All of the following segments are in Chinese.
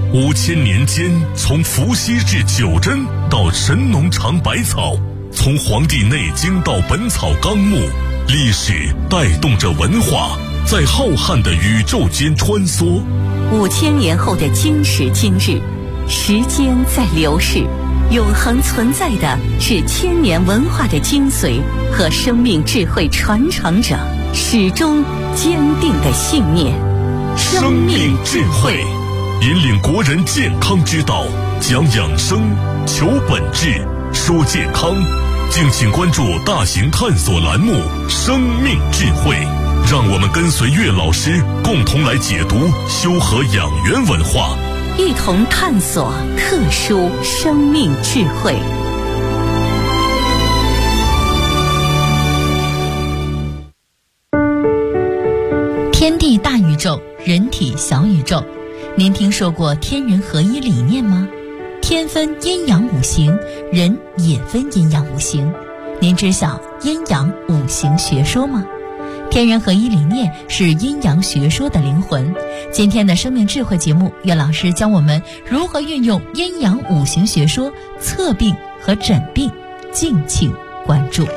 5000年间，从伏羲至九针到神农尝百草，从《黄帝内经》到《本草纲目》，历史带动着文化，在浩瀚的宇宙间穿梭。 5000年后的今时今日，时间在流逝，永恒存在的是千年文化的精髓和生命智慧传承者始终坚定的信念。 生命智慧引领国人健康之道，讲养生，求本质，说健康。敬请关注大型探索栏目《生命智慧》，让我们跟随岳老师共同来解读修和养元文化， 一同探索特殊生命智慧。 天地大宇宙，人体小宇宙。您听说过天人合一理念吗？天分阴阳五行，人也分阴阳五行。您知晓阴阳五行学说吗？天人合一理念是阴阳学说的灵魂。今天的生命智慧节目，岳老师教我们如何运用阴阳五行学说测病和诊病，敬请关注。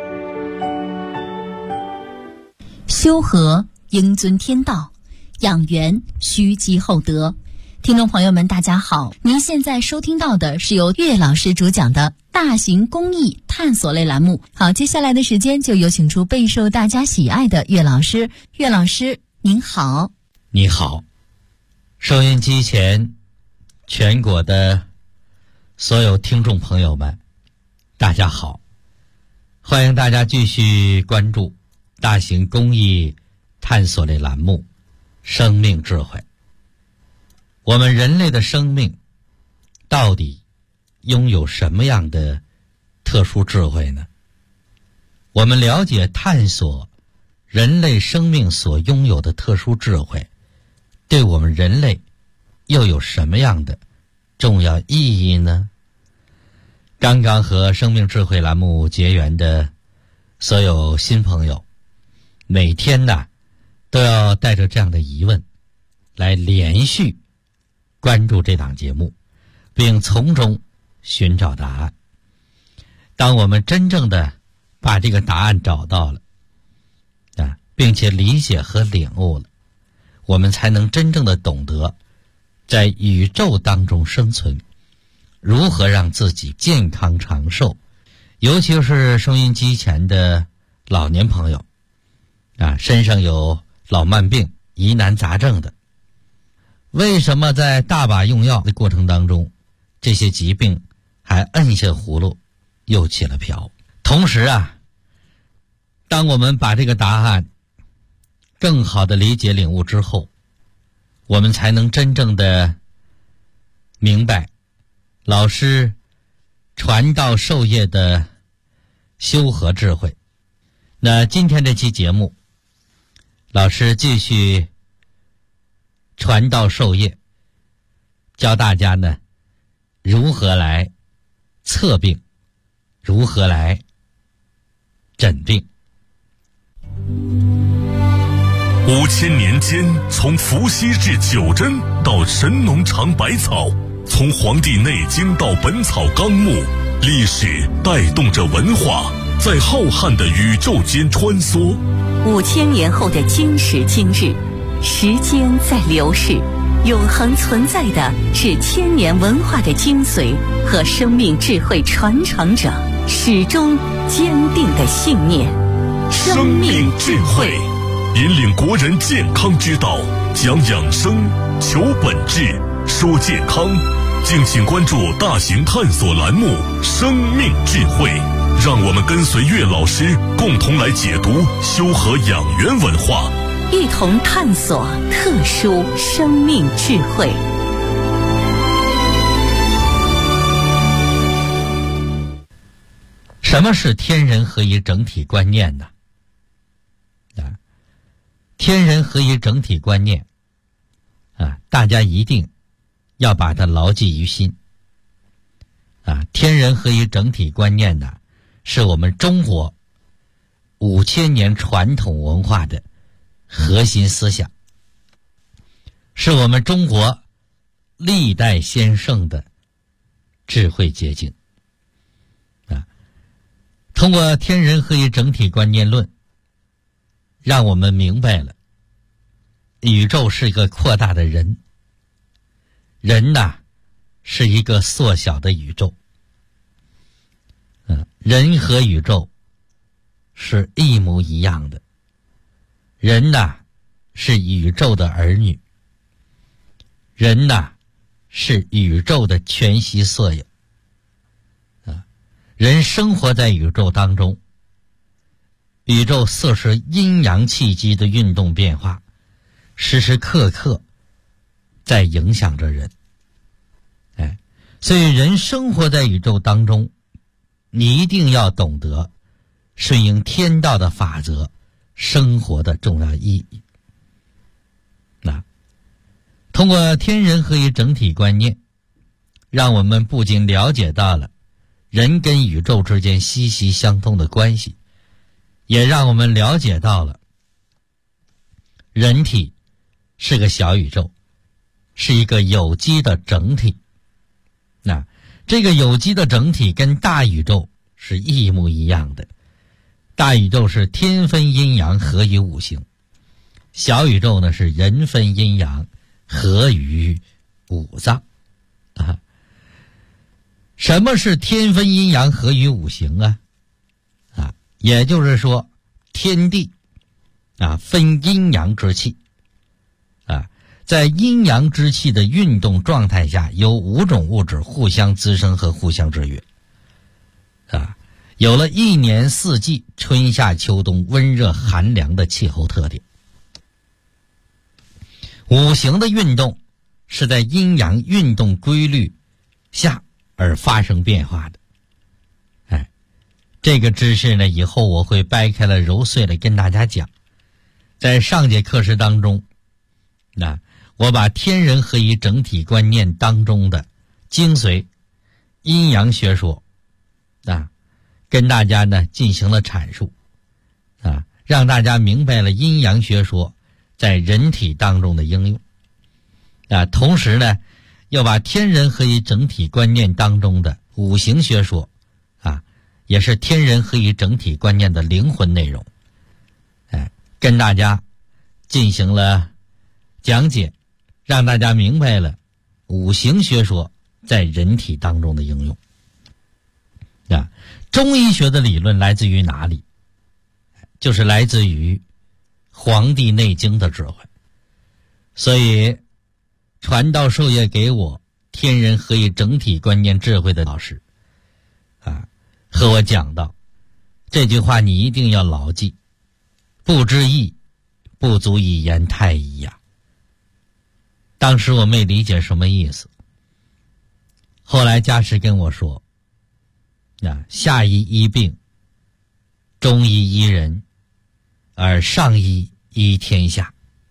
修和应遵天道，养元须积厚德。听众朋友们大家好，您现在收听到的是由岳老师主讲的大型公益探索类栏目。好，接下来的时间就有请出备受大家喜爱的岳老师。岳老师您好。 你好，收音机前全国的所有听众朋友们大家好，欢迎大家继续关注大型公益探索类栏目生命智慧。我们人类的生命到底拥有什么样的特殊智慧呢？我们了解探索人类生命所拥有的特殊智慧，对我们人类又有什么样的重要意义呢？刚刚和生命智慧栏目结缘的所有新朋友，每天呢都要带着这样的疑问来连续关注这档节目，并从中寻找答案。当我们真正的把这个答案找到了并且理解和领悟了，我们才能真正的懂得在宇宙当中生存，如何让自己健康长寿。尤其是收音机前的老年朋友身上有老慢病、疑难杂症的，为什么在大把用药的过程当中，这些疾病还摁下葫芦又起了瓢？同时当我们把这个答案更好的理解领悟之后，我们才能真正的明白老师传道授业的修和智慧。那今天这期节目，老师继续传道授业，教大家呢如何来测病，如何来诊病。 5000年间，从伏羲至九针到神农尝百草，从《黄帝内经》到《本草纲目》，历史带动着文化，在浩瀚的宇宙间穿梭。 5000年后的今时今日，时间在流逝，永恒存在的是千年文化的精髓和生命智慧传承者始终坚定的信念。 生命智慧引领国人健康之道，讲养生，求本质，说健康。敬请关注大型探索栏目《生命智慧》，让我们跟随岳老师共同来解读修和养元文化， 一同探索特殊生命智慧。 什么是天人合一整体观念呢？天人合一整体观念大家一定要把它牢记于心天人合一整体观念呢，是我们中国5000年传统文化的核心思想，是我们中国历代先圣的智慧结晶啊。通过天人合一整体观念论，让我们明白了宇宙是一个扩大的人，人呐是一个缩小的宇宙。人和宇宙是一模一样的，人呐是宇宙的儿女，人呐是宇宙的全息缩影人生活在宇宙当中，宇宙色是阴阳气机的运动变化，时时刻刻在影响着人。所以人生活在宇宙当中，你一定要懂得顺应天道的法则生活的重要意义。通过天人合一整体观念，让我们不仅了解到了人跟宇宙之间息息相通的关系，也让我们了解到了人体是个小宇宙，是一个有机的整体。这个有机的整体跟大宇宙是一模一样的，大宇宙是天分阴阳合于五行，小宇宙呢是人分阴阳合于五脏什么是天分阴阳合于五行啊？也就是说天地分阴阳之气在阴阳之气的运动状态下，有5种物质互相滋生和互相制约有了一年四季春夏秋冬温热寒凉的气候特点。五行的运动是在阴阳运动规律下而发生变化的。这个知识呢，以后我会掰开了揉碎了跟大家讲。在上节课时当中，我把天人合一整体观念当中的精髓阴阳学说跟大家呢进行了阐述让大家明白了阴阳学说在人体当中的应用同时呢又把天人合一整体观念当中的五行学说也是天人合一整体观念的灵魂内容跟大家进行了讲解，让大家明白了五行学说在人体当中的应用中医学的理论来自于哪里？就是来自于《黄帝内经》的智慧。所以传道授业给我天人合一整体观念智慧的老师和我讲到这句话，你一定要牢记，不知义不足以言太医当时我没理解什么意思，后来家师跟我说下医医病，中医医人，而上医医天下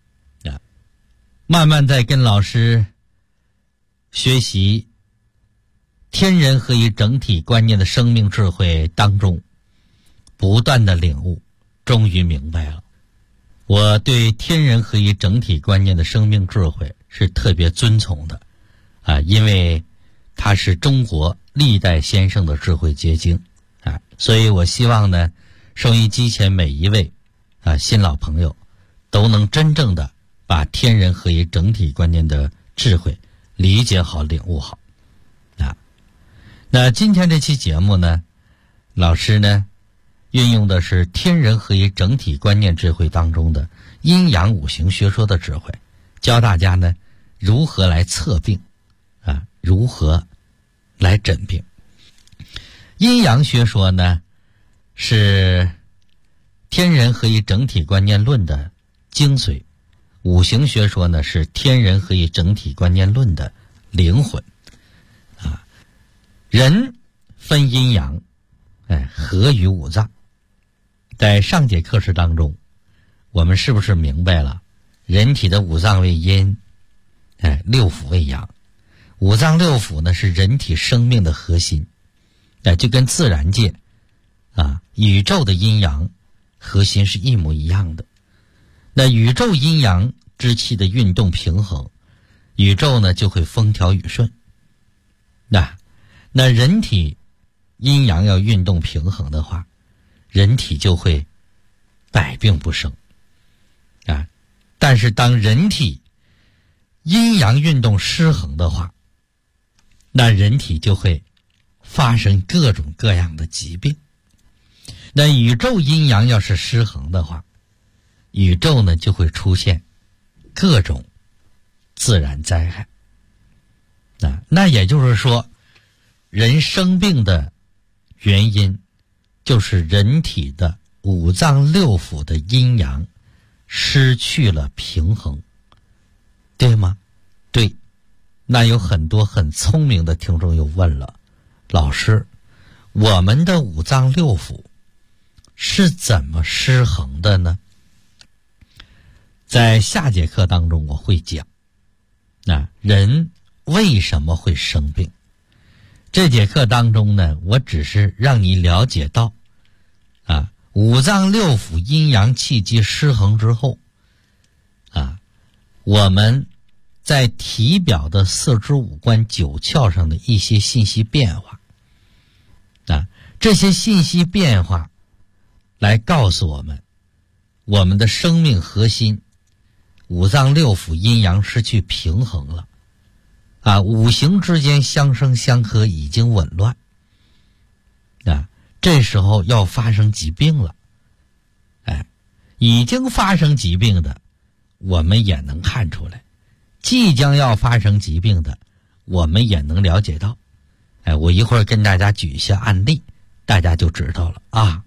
慢慢在跟老师学习天人合一整体观念的生命智慧当中，不断的领悟，终于明白了。我对天人合一整体观念的生命智慧是特别尊崇的因为它是中国历代先生的智慧结晶所以我希望呢收音机前每一位新老朋友都能真正的把天人合一整体观念的智慧理解好领悟好那今天这期节目呢，老师呢运用的是天人合一整体观念智慧当中的阴阳五行学说的智慧，教大家呢如何来测病如何来诊病。阴阳学说呢是天人合一整体观念论的精髓，五行学说呢是天人合一整体观念论的灵魂人分阴阳合于五脏。在上节课时当中，我们是不是明白了人体的五脏为阴六腑为阳？五脏六腑呢是人体生命的核心就跟自然界宇宙的阴阳核心是一模一样的。那宇宙阴阳之气的运动平衡， 宇宙呢就会风调雨顺。那人体阴阳要运动平衡的话，人体就会百病不生啊。但是当人体阴阳运动失衡的话，那人体就会发生各种各样的疾病。那宇宙阴阳要是失衡的话，宇宙呢就会出现各种自然灾害。那也就是说，人生病的原因就是人体的五脏六腑的阴阳失去了平衡，对吗？对。那有很多很聪明的听众又问了，老师，我们的五脏六腑是怎么失衡的呢？在下节课当中我会讲，人为什么会生病。这节课当中呢，我只是让你了解到五脏六腑阴阳气机失衡之后我们在体表的四肢五官九窍上的一些信息变化这些信息变化来告诉我们，我们的生命核心五脏六腑阴阳失去平衡了五行之间相生相克已经紊乱这时候要发生疾病了已经发生疾病的我们也能看出来，即将要发生疾病的我们也能了解到我一会儿跟大家举一些案例，大家就知道了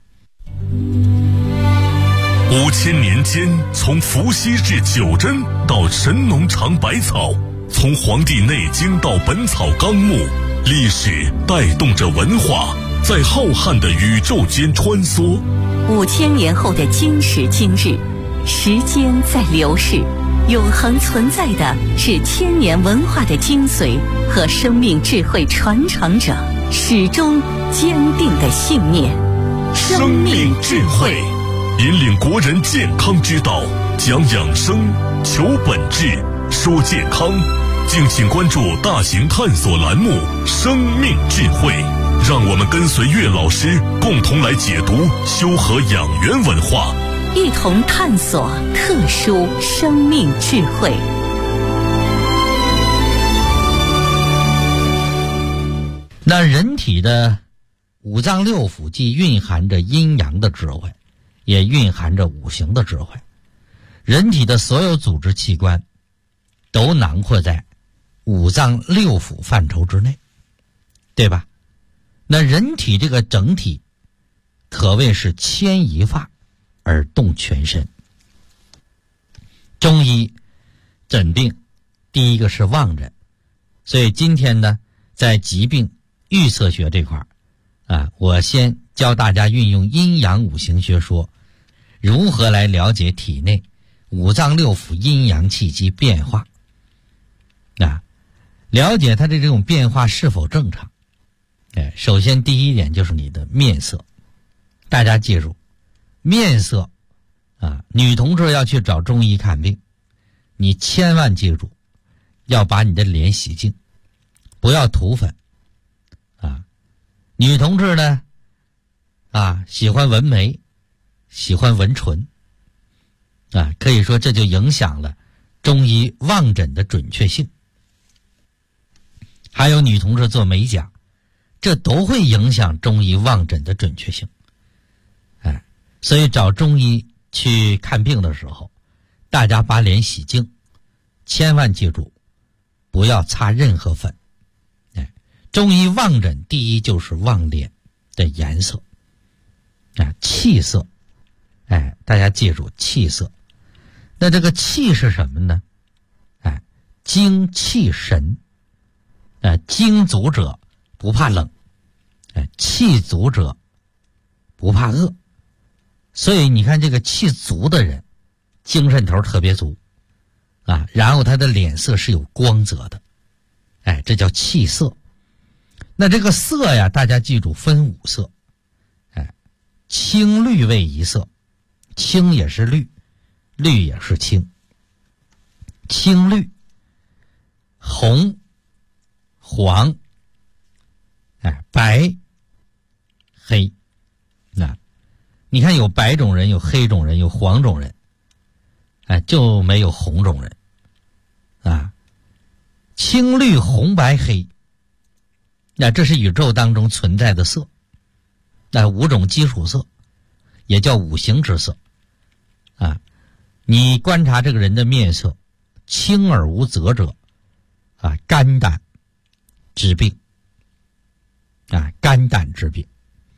5000年间，从伏羲至九针到神农尝百草，从《黄帝内经》到《本草纲目》，历史带动着文化在浩瀚的宇宙间穿梭。 5000年后的今时今日，时间在流逝，永恒存在的是千年文化的精髓和生命智慧传承者始终坚定的信念。 生命智慧引领国人健康之道，讲养生，求本质，说健康。敬请关注大型探索栏目《生命智慧》，让我们跟随岳老师共同来解读修和养元文化， 一同探索特殊生命智慧。 那人体的五脏六腑既蕴含着阴阳的智慧，也蕴含着五行的智慧。人体的所有组织器官都囊括在五脏六腑范畴之内，对吧？那人体这个整体可谓是牵一发而动全身。中医诊病第一个是望诊，所以今天呢，在疾病预测学这块我先教大家运用阴阳五行学说，如何来了解体内五脏六腑阴阳气机变化了解它的这种变化是否正常。首先第一点就是你的面色，大家记住，面色女同志要去找中医看病，你千万记住要把你的脸洗净，不要涂粉女同志呢喜欢纹眉，喜欢纹唇可以说这就影响了中医望诊的准确性。还有女同志做美甲，这都会影响中医望诊的准确性。所以找中医去看病的时候，大家把脸洗净，千万记住不要擦任何粉。中医望诊第一就是望脸的颜色气色。大家记住气色。那这个气是什么呢？精气神。精足者不怕冷，气足者不怕饿。所以你看这个气足的人精神头特别足然后他的脸色是有光泽的，这叫气色。那这个色呀，大家记住分五色，青绿为一色，青也是绿，绿也是青。青绿红、黄、白、黑。那你看有白种人，有黑种人，有黄种人，就没有红种人啊。青绿红白黑，那这是宇宙当中存在的色，那5种基础色，也叫五行之色啊。你观察这个人的面色，青而无泽者啊，肝胆之病啊，肝胆之病。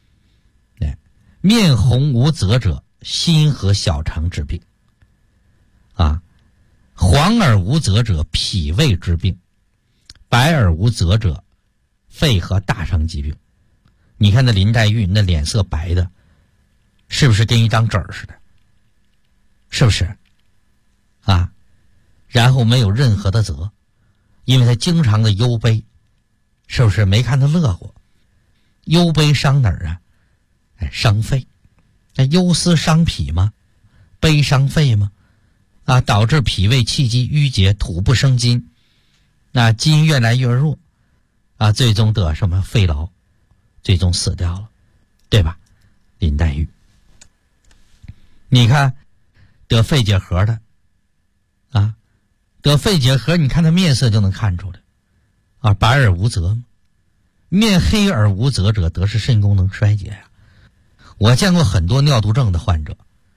面红无泽者，心和小肠之病啊。黄而无泽者，脾胃之病。白而无泽者，肺和大肠疾病。你看那林黛玉那脸色白的，是不是跟一张纸似的？是不是啊？然后没有任何的泽，因为他经常的忧悲，是不是？没看他乐过。忧悲伤哪儿啊？伤肺。那忧思伤脾吗？悲伤肺吗？啊，导致脾胃气机郁结，土不生金，那筋越来越弱啊，最终得什么肺痨，最终死掉了，对吧？林黛玉，你看得肺结核的啊，得肺结核，你看他面色就能看出来啊，白而无泽嘛。面黑而无泽者，得是肾功能衰竭呀。我见过很多尿毒症的患者，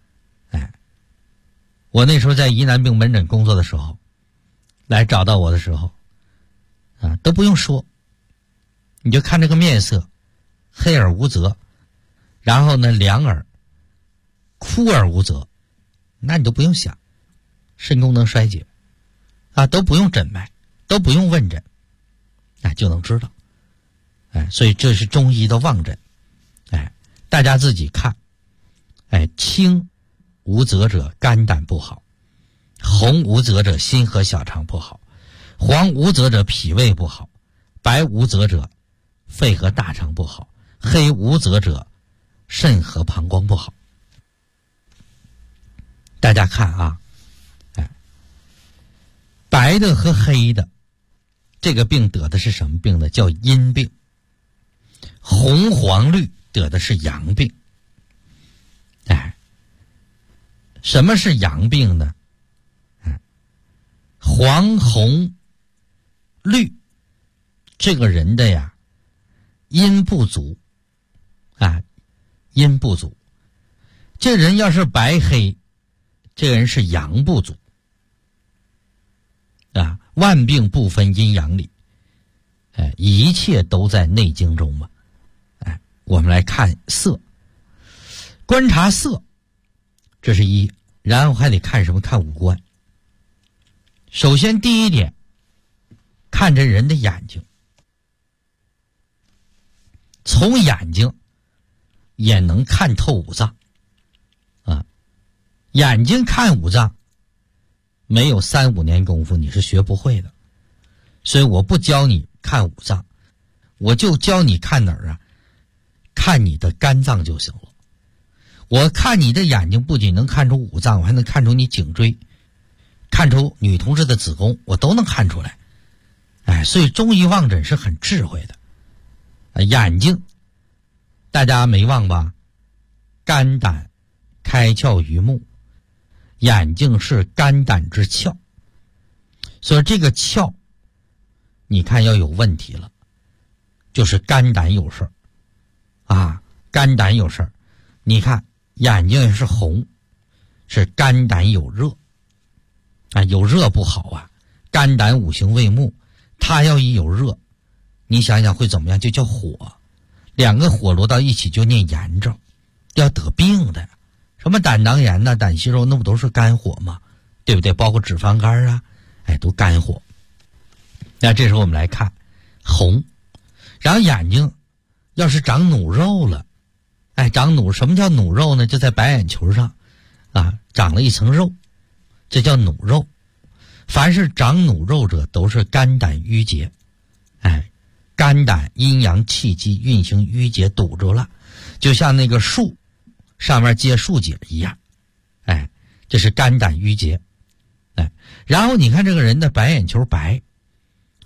我那时候在疑难病门诊工作的时候，来找到我的时候啊，都不用说，你就看这个面色，黑而无泽，然后呢凉而枯而无泽，那你都不用想，肾功能衰竭啊，都不用诊脉，都不用问诊，就能知道。所以这是中医的望诊。大家自己看。青无泽者肝胆不好，红无泽者心和小肠不好，黄无泽者脾胃不好，白无泽者肺和大肠不好，黑无泽者肾和膀胱不好。大家看啊，白的和黑的这个病得的是什么病呢？叫阴病。红黄绿得的是阳病。什么是阳病呢？黄红绿这个人的呀阴不足啊，阴不足。这人要是白黑，这个人是阳不足啊。万病不分阴阳里，一切都在内经中嘛。我们来看色，观察色，这是一，然后还得看什么？看五官。首先第一点，看这人的眼睛，从眼睛也能看透五脏啊。眼睛看五脏，没有3-5年功夫你是学不会的。所以我不教你看五脏，我就教你看哪儿啊？看你的肝脏就行了。我看你的眼睛不仅能看出五脏，我还能看出你颈椎，看出女同志的子宫，我都能看出来。所以中医望诊是很智慧的。眼睛大家没忘吧？肝胆开窍于目，眼睛是肝胆之窍，所以这个窍你看要有问题了，就是肝胆有事啊，肝胆有事。你看眼睛也是红，是肝胆有热啊，有热不好啊。肝胆五行为木，它要一有热，你想想会怎么样？就叫火，两个火落到一起就念炎症，要得病的。什么胆囊炎呐、胆息肉，那不都是肝火吗？对不对？包括脂肪肝啊，都肝火。那这时候我们来看红，然后眼睛要是长努肉了，长努，什么叫努肉呢？就在白眼球上啊，长了一层肉，这叫努肉。凡是长努肉者都是肝胆郁结，肝胆阴阳气机运行郁结堵住了，就像那个树上面结树结一样，这是肝胆郁结。然后你看这个人的白眼球白，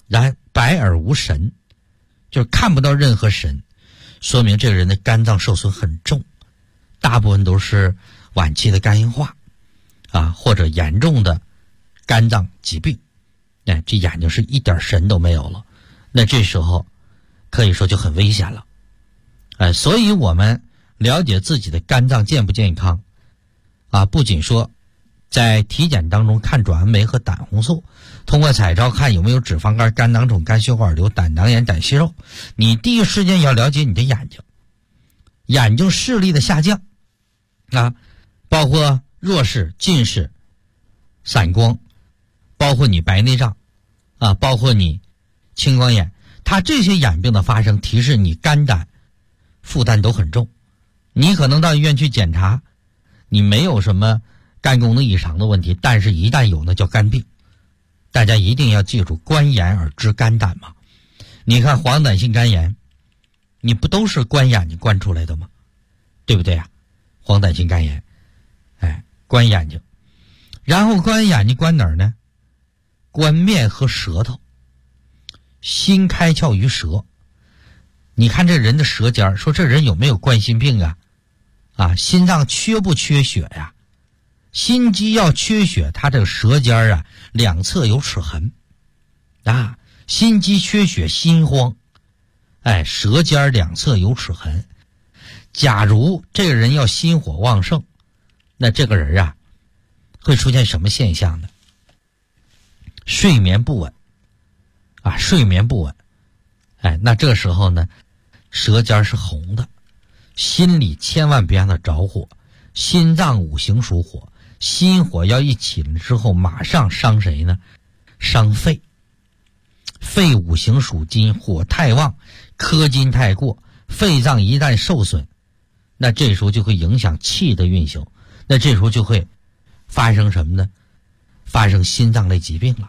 白而无神，就是看不到任何神，说明这个人的肝脏受损很重，大部分都是晚期的肝硬化或者严重的肝脏疾病。这眼睛是一点神都没有了，那这时候可以说就很危险了。所以我们了解自己的肝脏健不健康不仅说在体检当中看转氨酶和胆红素，通过彩超看有没有脂肪肝、肝囊肿、肝血管瘤、胆囊炎、胆息肉，你第一时间要了解你的眼睛，眼睛视力的下降包括弱视、近视、散光，包括你白内障包括你青光眼，它这些眼病的发生提示你肝胆负担都很重。你可能到医院去检查，你没有什么肝功能异常的问题，但是一旦有那叫肝病。大家一定要记住，观眼而知肝胆嘛。你看黄疸性肝炎，你不都是观眼睛观出来的吗？对不对黄疸性肝炎观眼睛，然后观眼睛观哪儿呢？观面和舌头。心开窍于舌，你看这人的舌尖，说这人有没有冠心病心脏缺不缺血呀？心肌要缺血，他这个舌尖两侧有齿痕心肌缺血心慌，舌尖两侧有齿痕。假如这个人要心火旺盛，那这个人会出现什么现象呢？睡眠不稳睡眠不稳那这个时候呢，舌尖是红的。心里千万别让它着火，心脏五行属火，心火要一起了之后马上伤谁呢？伤肺。肺五行属金，火太旺，克金太过，肺脏一旦受损，那这时候就会影响气的运行，那这时候就会发生什么呢？发生心脏类疾病了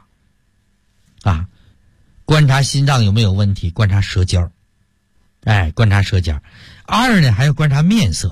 观察心脏有没有问题，观察舌尖观察舌尖。二呢，还要观察面色。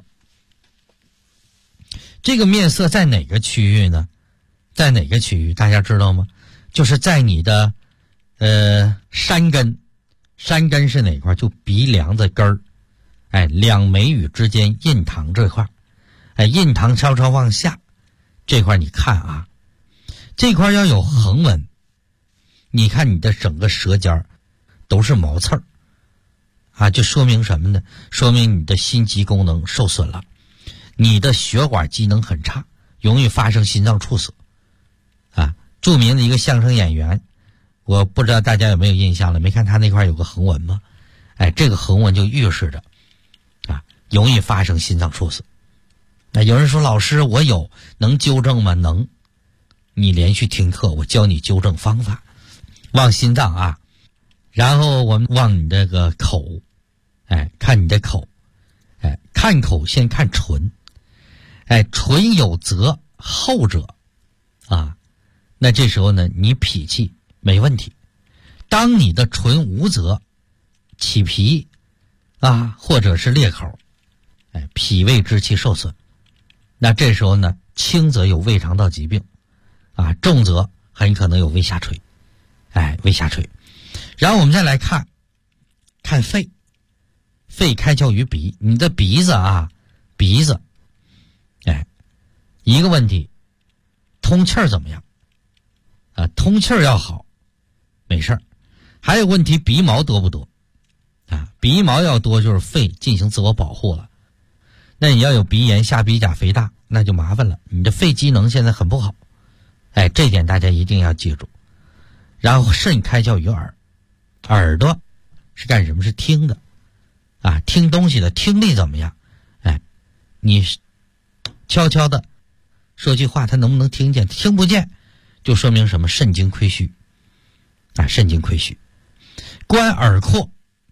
这个面色在哪个区域呢？在哪个区域大家知道吗？就是在你的山根。山根是哪块？就鼻梁的根儿两眉宇之间印堂这块印堂稍稍往下这块，你看这块要有横纹，你看你的整个舌尖都是毛刺就说明什么呢？说明你的心肌功能受损了，你的血管机能很差，容易发生心脏猝死著名的一个相声演员，我不知道大家有没有印象了，没看他那块有个横纹吗？这个横纹就预示着容易发生心脏猝死。有人说老师我有，能纠正吗？能，你连续听课，我教你纠正方法。望心脏然后我们望你这个口看你的口看口先看唇唇有泽厚者那这时候呢你脾气没问题。当你的唇无泽起皮或者是裂口脾胃之气受损，那这时候呢轻则有胃肠道疾病重则很可能有胃下垂胃下垂。然后我们再来看肺。肺开窍于鼻，你的鼻子鼻子一个问题，通气儿怎么样通气儿要好没事儿。还有问题，鼻毛多不多鼻毛要多就是肺进行自我保护了，那你要有鼻炎、下鼻甲肥大，那就麻烦了，你的肺机能现在很不好这点大家一定要记住。然后肾开窍于耳，耳朵是干什么？是听的听东西的，听力怎么样你悄悄的说句话，他能不能听见？听不见就说明什么？肾精亏虚肾精亏虚。观耳廓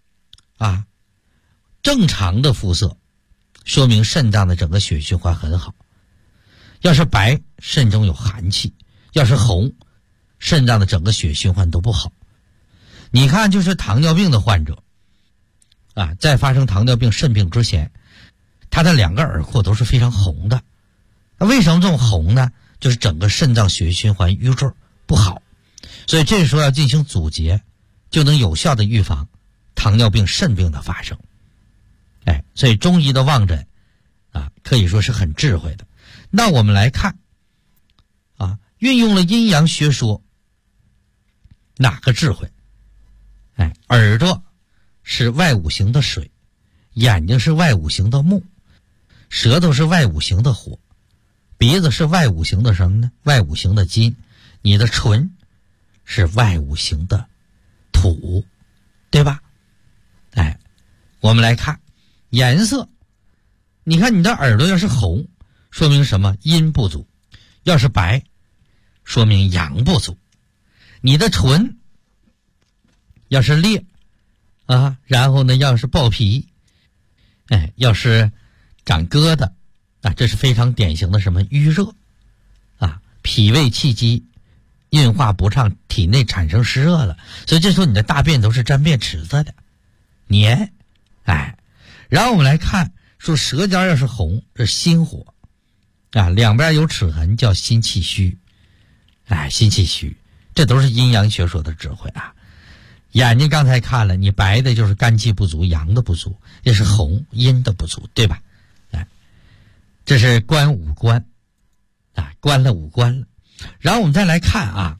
正常的肤色说明肾脏的整个血液循环很好，要是白肾中有寒气，要是红肾脏的整个血液循环都不好。你看就是糖尿病的患者在发生糖尿病肾病之前，他的两个耳廓都是非常红的。那为什么这么红呢？就是整个肾脏血液循环瘀滞不好，所以这时候要进行阻结就能有效的预防糖尿病、肾病的发生。所以中医的望诊可以说是很智慧的。那我们来看运用了阴阳学说哪个智慧？耳朵是外五行的水，眼睛是外五行的木，舌头是外五行的火，鼻子是外五行的什么呢？外五行的金，你的唇是外五行的土，对吧？我们来看颜色，你看你的耳朵要是红，说明什么？阴不足；要是白，说明阳不足。你的唇要是裂然后呢要是爆皮，要是长疙瘩这是非常典型的什么？淤热脾胃气机运化不畅，体内产生湿热了，所以这时候你的大便都是沾便池子的黏。然后我们来看说舌尖要是红，这心火两边有齿痕叫心气虚，心气虚，这都是阴阳学说的智慧眼睛刚才看了，你白的就是肝气不足，阳的不足，也是红阴的不足，对吧？这是观五官观了五官了。然后我们再来看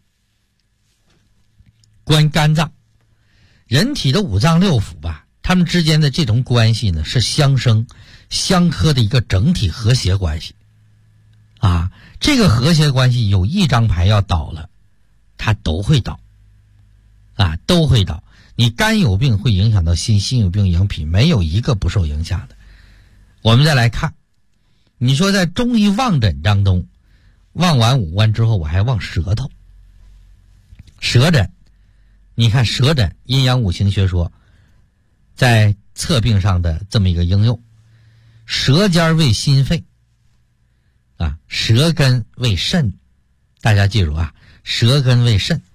观肝脏。人体的五脏六腑它们之间的这种关系呢，是相生相克的一个整体和谐关系这个和谐关系有一张牌要倒了，它都会倒都会倒。你肝有病会影响到心，心有病影响脾，没有一个不受影响的。我们再来看，你说在中医望诊当中，望完五官之后我还望舌头。舌诊，你看舌诊阴阳五行学说在测病上的这么一个应用。舌尖为心肺舌根为肾，大家记住舌根为肾，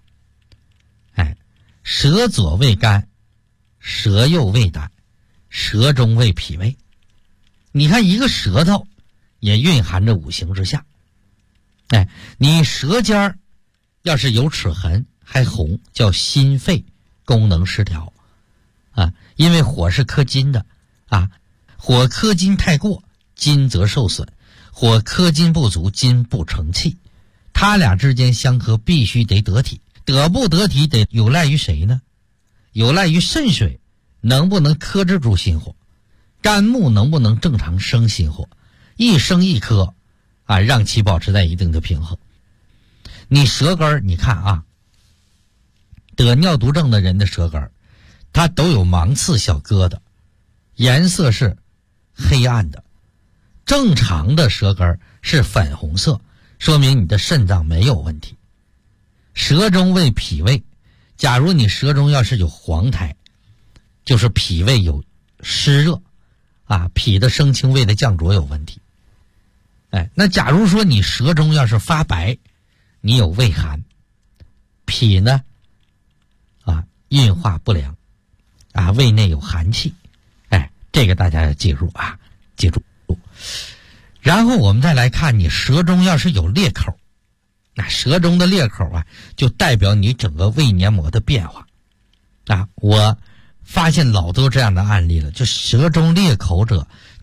舌左为肝，舌右为胆，舌中为脾胃。你看一个舌头也蕴含着五行之下。你舌尖要是有齿痕还红，叫心肺功能失调因为火是克金的火克金太过，金则受损；火克金不足，金不成器。它俩之间相克必须得得体，得不得体得有赖于谁呢？有赖于肾水能不能克制住心火，肝木能不能正常生心火，一生一克让其保持在一定的平衡。你舌根你看得尿毒症的人的舌根它都有芒刺小疙瘩，颜色是黑暗的。正常的舌根是粉红色，说明你的肾脏没有问题。舌中为脾胃，假如你舌中要是有黄苔，就是脾胃有湿热脾的升清，胃的降浊有问题。那假如说你舌中要是发白，你有胃寒，脾呢运化不良胃内有寒气。这个大家要记住记住。然后我们再来看，你舌中要是有裂口，那舌中的裂口就代表你整个胃黏膜的变化我发现老多这样的案例了，就舌中裂口者